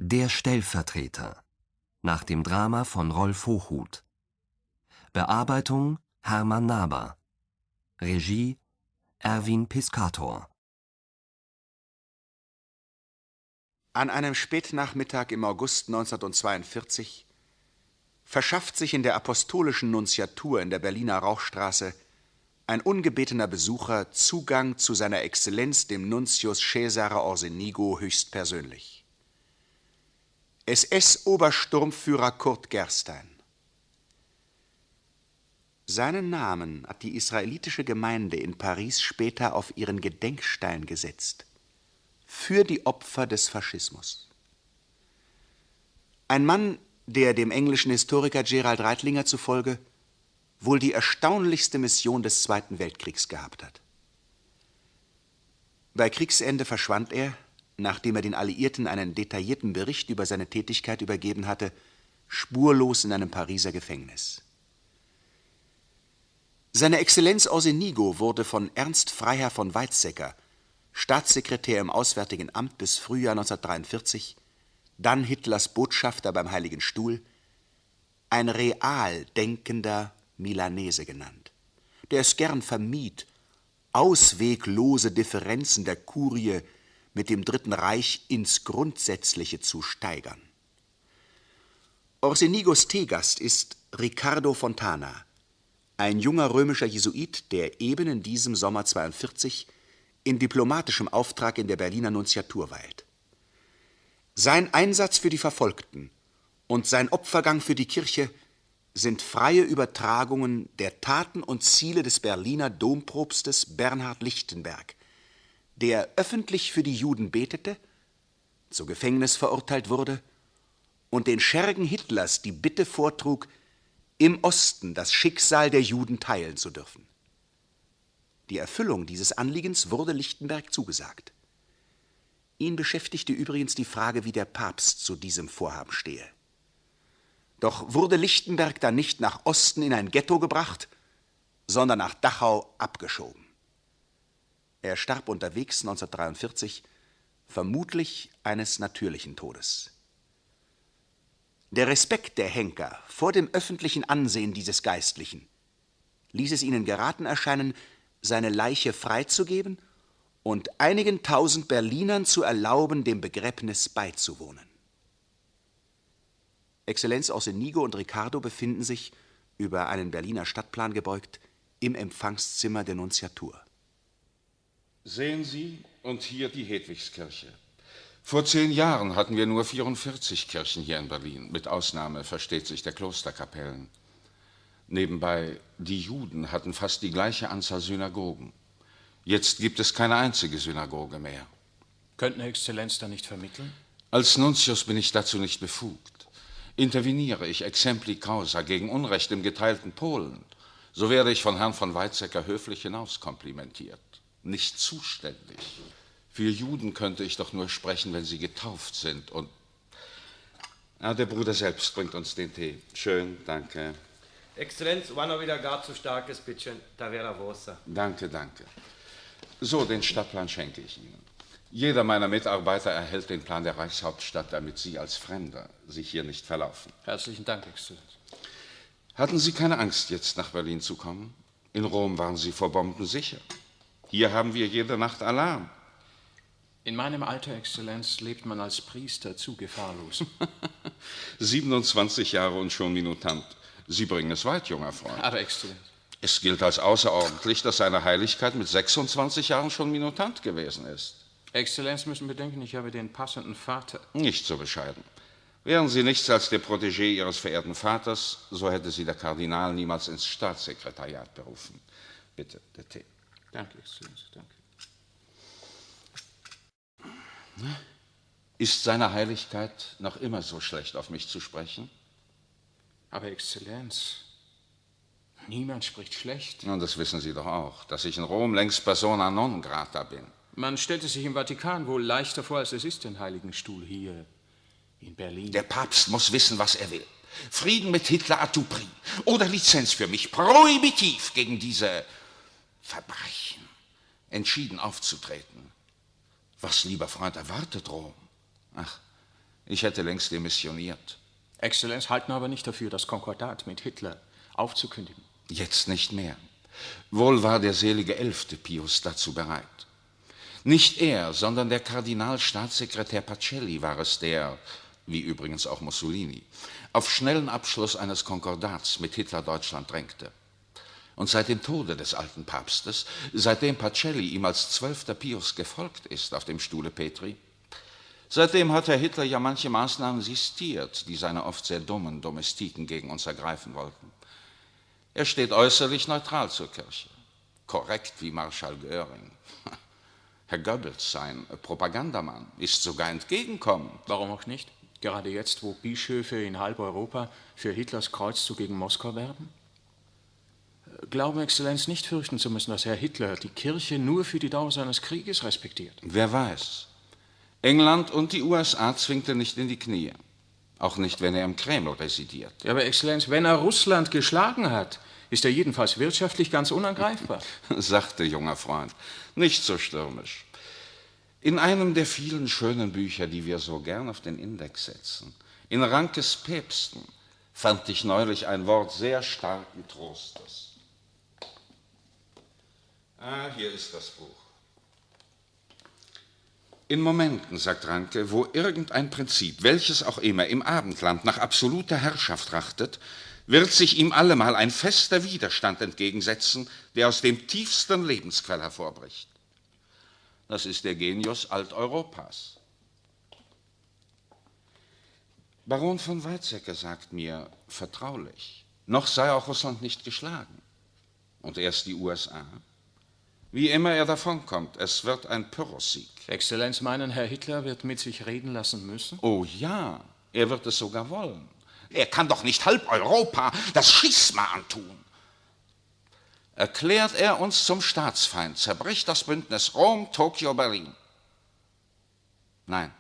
Der Stellvertreter nach dem Drama von Rolf Hochhuth. Bearbeitung Hermann Naber. Regie Erwin Piscator. An einem Spätnachmittag im August 1942 verschafft sich in der Apostolischen Nunziatur in der Berliner Rauchstraße ein ungebetener Besucher Zugang zu seiner Exzellenz, dem Nuntius Cesare Orsenigo, höchstpersönlich. SS-Obersturmführer Kurt Gerstein. Seinen Namen hat die israelitische Gemeinde in Paris später auf ihren Gedenkstein gesetzt. Für die Opfer des Faschismus. Ein Mann, der dem englischen Historiker Gerald Reitlinger zufolge wohl die erstaunlichste Mission des Zweiten Weltkriegs gehabt hat. Bei Kriegsende verschwand er, nachdem er den Alliierten einen detaillierten Bericht über seine Tätigkeit übergeben hatte, spurlos in einem Pariser Gefängnis. Seine Exzellenz Orsenigo wurde von Ernst Freiherr von Weizsäcker, Staatssekretär im Auswärtigen Amt bis Frühjahr 1943, dann Hitlers Botschafter beim Heiligen Stuhl, ein real denkender Milanese genannt, der es gern vermied, ausweglose Differenzen der Kurie mit dem Dritten Reich ins Grundsätzliche zu steigern. Orsenigos Teegast ist Riccardo Fontana, ein junger römischer Jesuit, der eben in diesem Sommer 1942 in diplomatischem Auftrag in der Berliner Nunziatur weilt. Sein Einsatz für die Verfolgten und sein Opfergang für die Kirche sind freie Übertragungen der Taten und Ziele des Berliner Dompropstes Bernhard Lichtenberg, der öffentlich für die Juden betete, zu Gefängnis verurteilt wurde und den Schergen Hitlers die Bitte vortrug, im Osten das Schicksal der Juden teilen zu dürfen. Die Erfüllung dieses Anliegens wurde Lichtenberg zugesagt. Ihn beschäftigte übrigens die Frage, wie der Papst zu diesem Vorhaben stehe. Doch wurde Lichtenberg dann nicht nach Osten in ein Ghetto gebracht, sondern nach Dachau abgeschoben. Er starb unterwegs 1943, vermutlich eines natürlichen Todes. Der Respekt der Henker vor dem öffentlichen Ansehen dieses Geistlichen ließ es ihnen geraten erscheinen, seine Leiche freizugeben und einigen tausend Berlinern zu erlauben, dem Begräbnis beizuwohnen. Exzellenz Orsenigo und Riccardo befinden sich, über einen Berliner Stadtplan gebeugt, im Empfangszimmer der Nunziatur. Sehen Sie, und hier die Hedwigskirche. Vor 10 Jahren hatten wir nur 44 Kirchen hier in Berlin, mit Ausnahme, versteht sich, der Klosterkapellen. Nebenbei, die Juden hatten fast die gleiche Anzahl Synagogen. Jetzt gibt es keine einzige Synagoge mehr. Könnten Exzellenz da nicht vermitteln? Als Nuntius bin ich dazu nicht befugt. Interveniere ich exempli causa gegen Unrecht im geteilten Polen, so werde ich von Herrn von Weizsäcker höflich hinauskomplimentiert. Nicht zuständig. Für Juden könnte ich doch nur sprechen, wenn sie getauft sind und... der Bruder selbst bringt uns den Tee. Schön, danke. Exzellenz, war noch wieder gar zu starkes Bittchen, da wäre Wasser. Danke, danke. So, den Stadtplan schenke ich Ihnen. Jeder meiner Mitarbeiter erhält den Plan der Reichshauptstadt, damit Sie als Fremder sich hier nicht verlaufen. Herzlichen Dank, Exzellenz. Hatten Sie keine Angst, jetzt nach Berlin zu kommen? In Rom waren Sie vor Bomben sicher. Hier haben wir jede Nacht Alarm. In meinem Alter, Exzellenz, lebt man als Priester zu gefahrlos. 27 Jahre und schon Minutant. Sie bringen es weit, junger Freund. Aber, Exzellenz. Es gilt als außerordentlich, dass seine Heiligkeit mit 26 Jahren schon Minutant gewesen ist. Exzellenz müssen bedenken, ich habe den passenden Vater. Nicht so bescheiden. Wären Sie nichts als der Protégé Ihres verehrten Vaters, so hätte Sie der Kardinal niemals ins Staatssekretariat berufen. Bitte, der Tee. Danke, Exzellenz, danke. Ist seine Heiligkeit noch immer so schlecht auf mich zu sprechen? Aber, Exzellenz, niemand spricht schlecht. Und das wissen Sie doch auch, dass ich in Rom längst persona non grata bin. Man stellt es sich im Vatikan wohl leichter vor, als es ist, den Heiligen Stuhl hier in Berlin. Der Papst muss wissen, was er will. Frieden mit Hitler à tout prix. Oder Lizenz für mich, prohibitiv gegen diese Verbrechen. Entschieden aufzutreten. Was, lieber Freund, erwartet Rom? Ach, Ich hätte längst demissioniert. Exzellenz halten aber nicht dafür, das Konkordat mit Hitler aufzukündigen. Jetzt nicht mehr. Wohl war der selige 11. Pius dazu bereit. Nicht er, sondern der Kardinalstaatssekretär Pacelli war es, der, wie übrigens auch Mussolini, auf schnellen Abschluss eines Konkordats mit Hitler-Deutschland drängte. Und seit dem Tode des alten Papstes, seitdem Pacelli ihm als 12. Pius gefolgt ist auf dem Stuhle Petri, seitdem hat Herr Hitler ja manche Maßnahmen sistiert, die seine oft sehr dummen Domestiken gegen uns ergreifen wollten. Er steht äußerlich neutral zur Kirche, korrekt wie Marschall Göring. Herr Goebbels, sein Propagandamann, ist sogar entgegenkommend. Warum auch nicht? Gerade jetzt, wo Bischöfe in halb Europa für Hitlers Kreuzzug gegen Moskau werben? Glauben, Exzellenz, nicht fürchten zu müssen, dass Herr Hitler die Kirche nur für die Dauer seines Krieges respektiert. Wer weiß. England und die USA zwingt er nicht in die Knie. Auch nicht, wenn er im Kreml residiert. Ja, aber Exzellenz, wenn er Russland geschlagen hat, ist er jedenfalls wirtschaftlich ganz unangreifbar. Sagte junger Freund, nicht so stürmisch. In einem der vielen schönen Bücher, die wir so gern auf den Index setzen, in Rankes Päpsten, fand ich neulich ein Wort sehr starken Trostes. Hier ist das Buch. In Momenten, sagt Ranke, wo irgendein Prinzip, welches auch immer, im Abendland nach absoluter Herrschaft trachtet, wird sich ihm allemal ein fester Widerstand entgegensetzen, der aus dem tiefsten Lebensquell hervorbricht. Das ist der Genius Alteuropas. Baron von Weizsäcker sagt mir vertraulich, noch sei auch Russland nicht geschlagen. Und erst die USA. Wie immer er davonkommt, es wird ein Pyrrhussieg. Exzellenz meinen, Herr Hitler wird mit sich reden lassen müssen? Oh ja, er wird es sogar wollen. Er kann doch nicht halb Europa das Schisma antun. Erklärt er uns zum Staatsfeind, zerbricht das Bündnis Rom, Tokio, Berlin. Nein.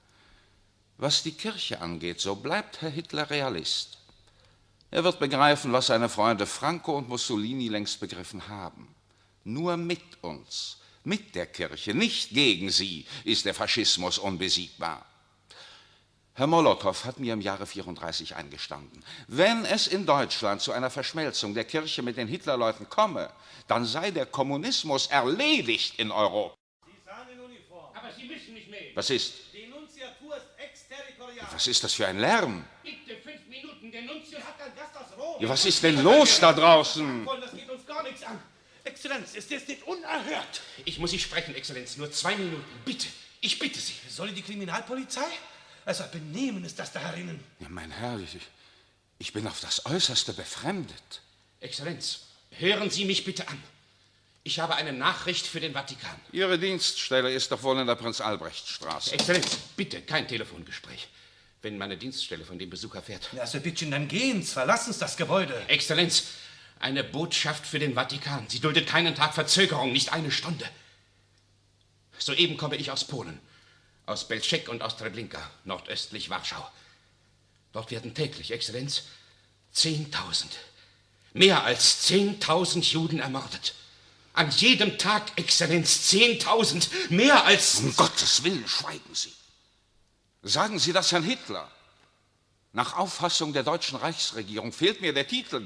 Was die Kirche angeht, so bleibt Herr Hitler Realist. Er wird begreifen, was seine Freunde Franco und Mussolini längst begriffen haben. Nur mit uns, mit der Kirche, nicht gegen sie, ist der Faschismus unbesiegbar. Herr Molotow hat mir im Jahre 34 eingestanden, wenn es in Deutschland zu einer Verschmelzung der Kirche mit den Hitlerleuten komme, dann sei der Kommunismus erledigt in Europa. Sie sahen in Uniform. Aber Sie müssen nicht mehr. Was ist? Denunziatur ist exterritorial. Was ist das für ein Lärm? Bitte 5 Minuten, der Nuntius. Sie hat ein Gast aus Rom. Ja, was ist denn los da draußen? Das geht uns gar nichts an. Exzellenz, ist das nicht unerhört? Ich muss Sie sprechen, Exzellenz. Nur 2 Minuten. Bitte. Ich bitte Sie. Soll die Kriminalpolizei? Also Benehmen ist das da herinnen. Ja, mein Herr, ich bin auf das Äußerste befremdet. Exzellenz, hören Sie mich bitte an. Ich habe eine Nachricht für den Vatikan. Ihre Dienststelle ist doch wohl in der Prinz-Albrecht-Straße. Exzellenz, bitte kein Telefongespräch. Wenn meine Dienststelle von dem Besuch erfährt. Ja, also bitte, dann gehen's. Verlassen Sie das Gebäude. Exzellenz, eine Botschaft für den Vatikan. Sie duldet keinen Tag Verzögerung, nicht eine Stunde. Soeben komme ich aus Polen. Aus Belzec und aus Treblinka, nordöstlich Warschau. Dort werden täglich, Exzellenz, 10.000, mehr als 10.000 Juden ermordet. An jedem Tag, Exzellenz, 10.000, mehr als... Um Gottes Willen, schweigen Sie. Sagen Sie das Herrn Hitler. Nach Auffassung der deutschen Reichsregierung fehlt mir der Titel,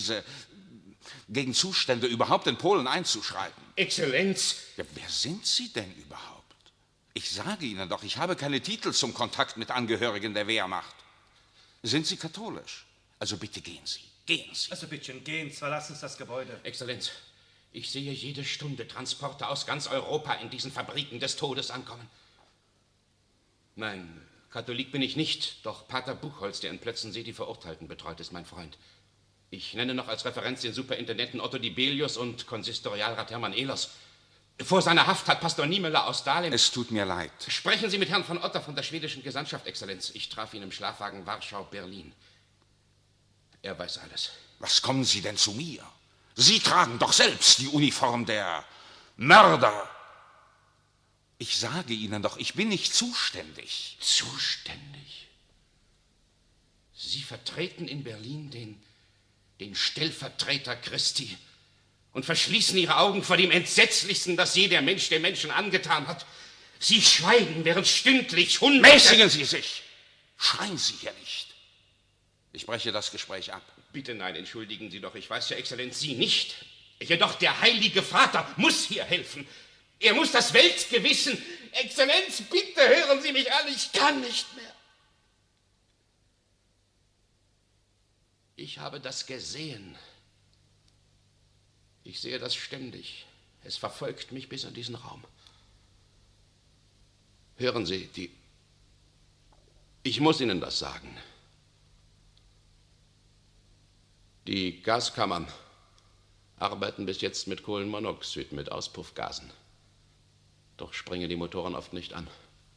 gegen Zustände überhaupt in Polen einzuschreiten. Exzellenz... Ja, wer sind Sie denn überhaupt? Ich sage Ihnen doch, ich habe keine Titel zum Kontakt mit Angehörigen der Wehrmacht. Sind Sie katholisch? Also bitte gehen Sie, gehen Sie. Also bitte, gehen's. Verlassen Sie das Gebäude. Exzellenz, ich sehe jede Stunde Transporte aus ganz Europa in diesen Fabriken des Todes ankommen. Nein, Katholik bin ich nicht, doch Pater Buchholz, der in Plötzensee die Verurteilten betreut, ist mein Freund. Ich nenne noch als Referenz den Superintendenten Otto Dibelius und Konsistorialrat Hermann Ehlers. Vor seiner Haft hat Pastor Niemöller aus Dahlem... Es tut mir leid. Sprechen Sie mit Herrn von Otter von der schwedischen Gesandtschaft, Exzellenz. Ich traf ihn im Schlafwagen Warschau-Berlin. Er weiß alles. Was kommen Sie denn zu mir? Sie tragen doch selbst die Uniform der Mörder. Ich sage Ihnen doch, ich bin nicht zuständig. Zuständig? Sie vertreten in Berlin den Stellvertreter Christi und verschließen Ihre Augen vor dem Entsetzlichsten, das je der Mensch dem Menschen angetan hat. Sie schweigen, während stündlich Hunderte... Mäßigen Sie sich! Schreien Sie hier nicht. Ich breche das Gespräch ab. Bitte nein, entschuldigen Sie doch. Ich weiß ja, Exzellenz, Sie nicht. Jedoch der Heilige Vater muss hier helfen. Er muss das Weltgewissen. Exzellenz, bitte hören Sie mich an. Ich kann nicht mehr. Ich habe das gesehen. Ich sehe das ständig. Es verfolgt mich bis in diesen Raum. Hören Sie, ich muss Ihnen das sagen. Die Gaskammern arbeiten bis jetzt mit Kohlenmonoxid, mit Auspuffgasen. Doch springen die Motoren oft nicht an.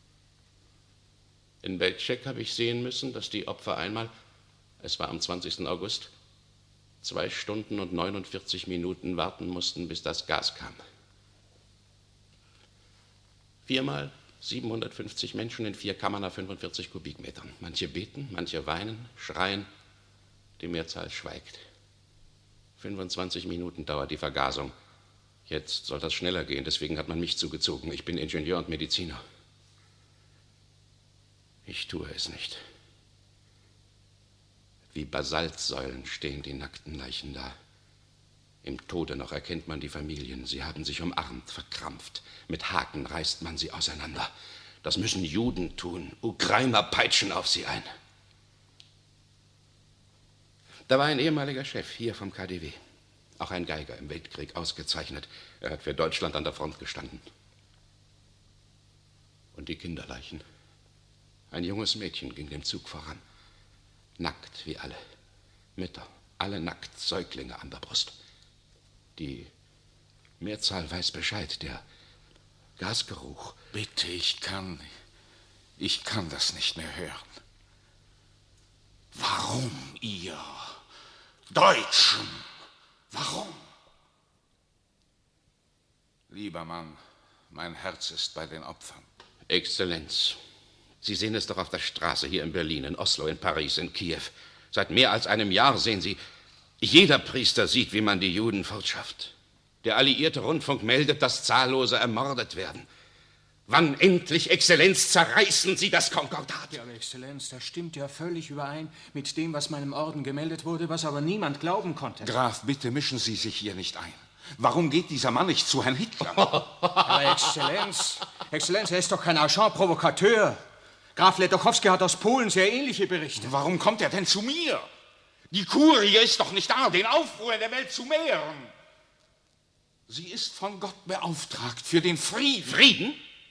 In Belzec habe ich sehen müssen, dass die Opfer einmal, es war am 20. August, 2 Stunden und 49 Minuten warten mussten, bis das Gas kam. 4-mal 750 Menschen in 4 Kammern auf 45 Kubikmetern. Manche beten, manche weinen, schreien. Die Mehrzahl schweigt. 25 Minuten dauert die Vergasung. Jetzt soll das schneller gehen, deswegen hat man mich zugezogen. Ich bin Ingenieur und Mediziner. Ich tue es nicht. Wie Basaltsäulen stehen die nackten Leichen da. Im Tode noch erkennt man die Familien. Sie haben sich umarmt, verkrampft. Mit Haken reißt man sie auseinander. Das müssen Juden tun. Ukrainer peitschen auf sie ein. Da war ein ehemaliger Chef hier vom KDW. Auch ein Geiger im Weltkrieg, ausgezeichnet. Er hat für Deutschland an der Front gestanden. Und die Kinderleichen. Ein junges Mädchen ging dem Zug voran. Nackt wie alle. Mütter, alle nackt, Säuglinge an der Brust. Die Mehrzahl weiß Bescheid, der Gasgeruch. Bitte, ich kann das nicht mehr hören. Warum ihr Deutschen? Warum? Lieber Mann, mein Herz ist bei den Opfern. Exzellenz, Sie sehen es doch auf der Straße hier in Berlin, in Oslo, in Paris, in Kiew. Seit mehr als einem Jahr sehen Sie, jeder Priester sieht, wie man die Juden fortschafft. Der alliierte Rundfunk meldet, dass Zahllose ermordet werden. Wann endlich, Exzellenz, zerreißen Sie das Konkordat? Ja, aber Exzellenz, das stimmt ja völlig überein mit dem, was meinem Orden gemeldet wurde, was aber niemand glauben konnte. Graf, bitte mischen Sie sich hier nicht ein. Warum geht dieser Mann nicht zu Herrn Hitler? Aber Exzellenz, er ist doch kein Agent-Provokateur. Graf Ledokowski hat aus Polen sehr ähnliche Berichte. Warum kommt er denn zu mir? Die Kurie ist doch nicht da, den Aufruhr in der Welt zu mehren. Sie ist von Gott beauftragt für den Frieden. Frieden?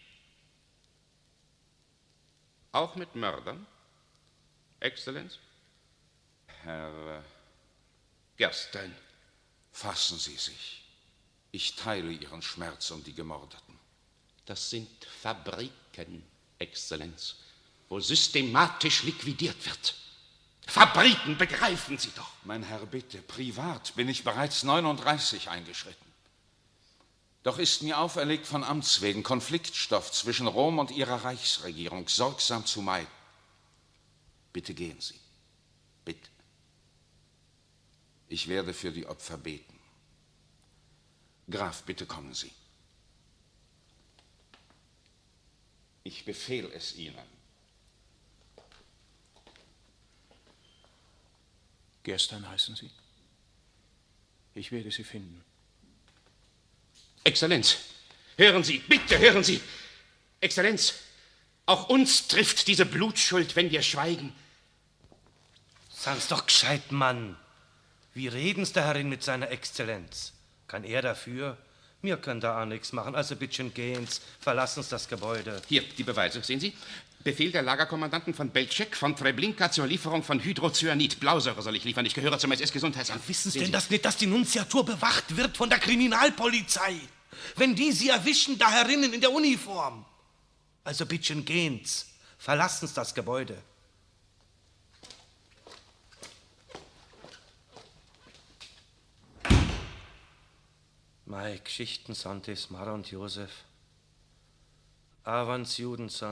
Auch mit Mördern? Exzellenz? Herr Gerstein. Fassen Sie sich. Ich teile Ihren Schmerz um die Gemordeten. Das sind Fabriken, Exzellenz, wo systematisch liquidiert wird. Fabriken, begreifen Sie doch. Mein Herr, bitte, privat bin ich bereits 39 eingeschritten. Doch ist mir auferlegt, von Amts wegen Konfliktstoff zwischen Rom und Ihrer Reichsregierung sorgsam zu meiden. Bitte gehen Sie. Bitte. Ich werde für die Opfer beten. Graf, bitte kommen Sie. Ich befehle es Ihnen. Gerstein heißen Sie? Ich werde Sie finden. Exzellenz, hören Sie, bitte hören Sie. Exzellenz, auch uns trifft diese Blutschuld, wenn wir schweigen. Sag's doch gescheit, Mann. Wie reden's der Herrin mit seiner Exzellenz? Kann er dafür? Wir können da auch nichts machen, also bittchen gehen's, verlassen's das Gebäude. Hier, die Beweise, sehen Sie? Befehl der Lagerkommandanten von Belzec, von Treblinka zur Lieferung von Hydrocyanid. Blausäure soll ich liefern, ich gehöre zum SS-Gesundheitsamt. Wissen Sie denn das nicht, dass die Nunziatur bewacht wird von der Kriminalpolizei? Wenn die sie erwischen, da herinnen in der Uniform. Also bittchen gehen's, verlassen's das Gebäude. Mei Geschichten, Santis, Mara und Josef. Avans Juden,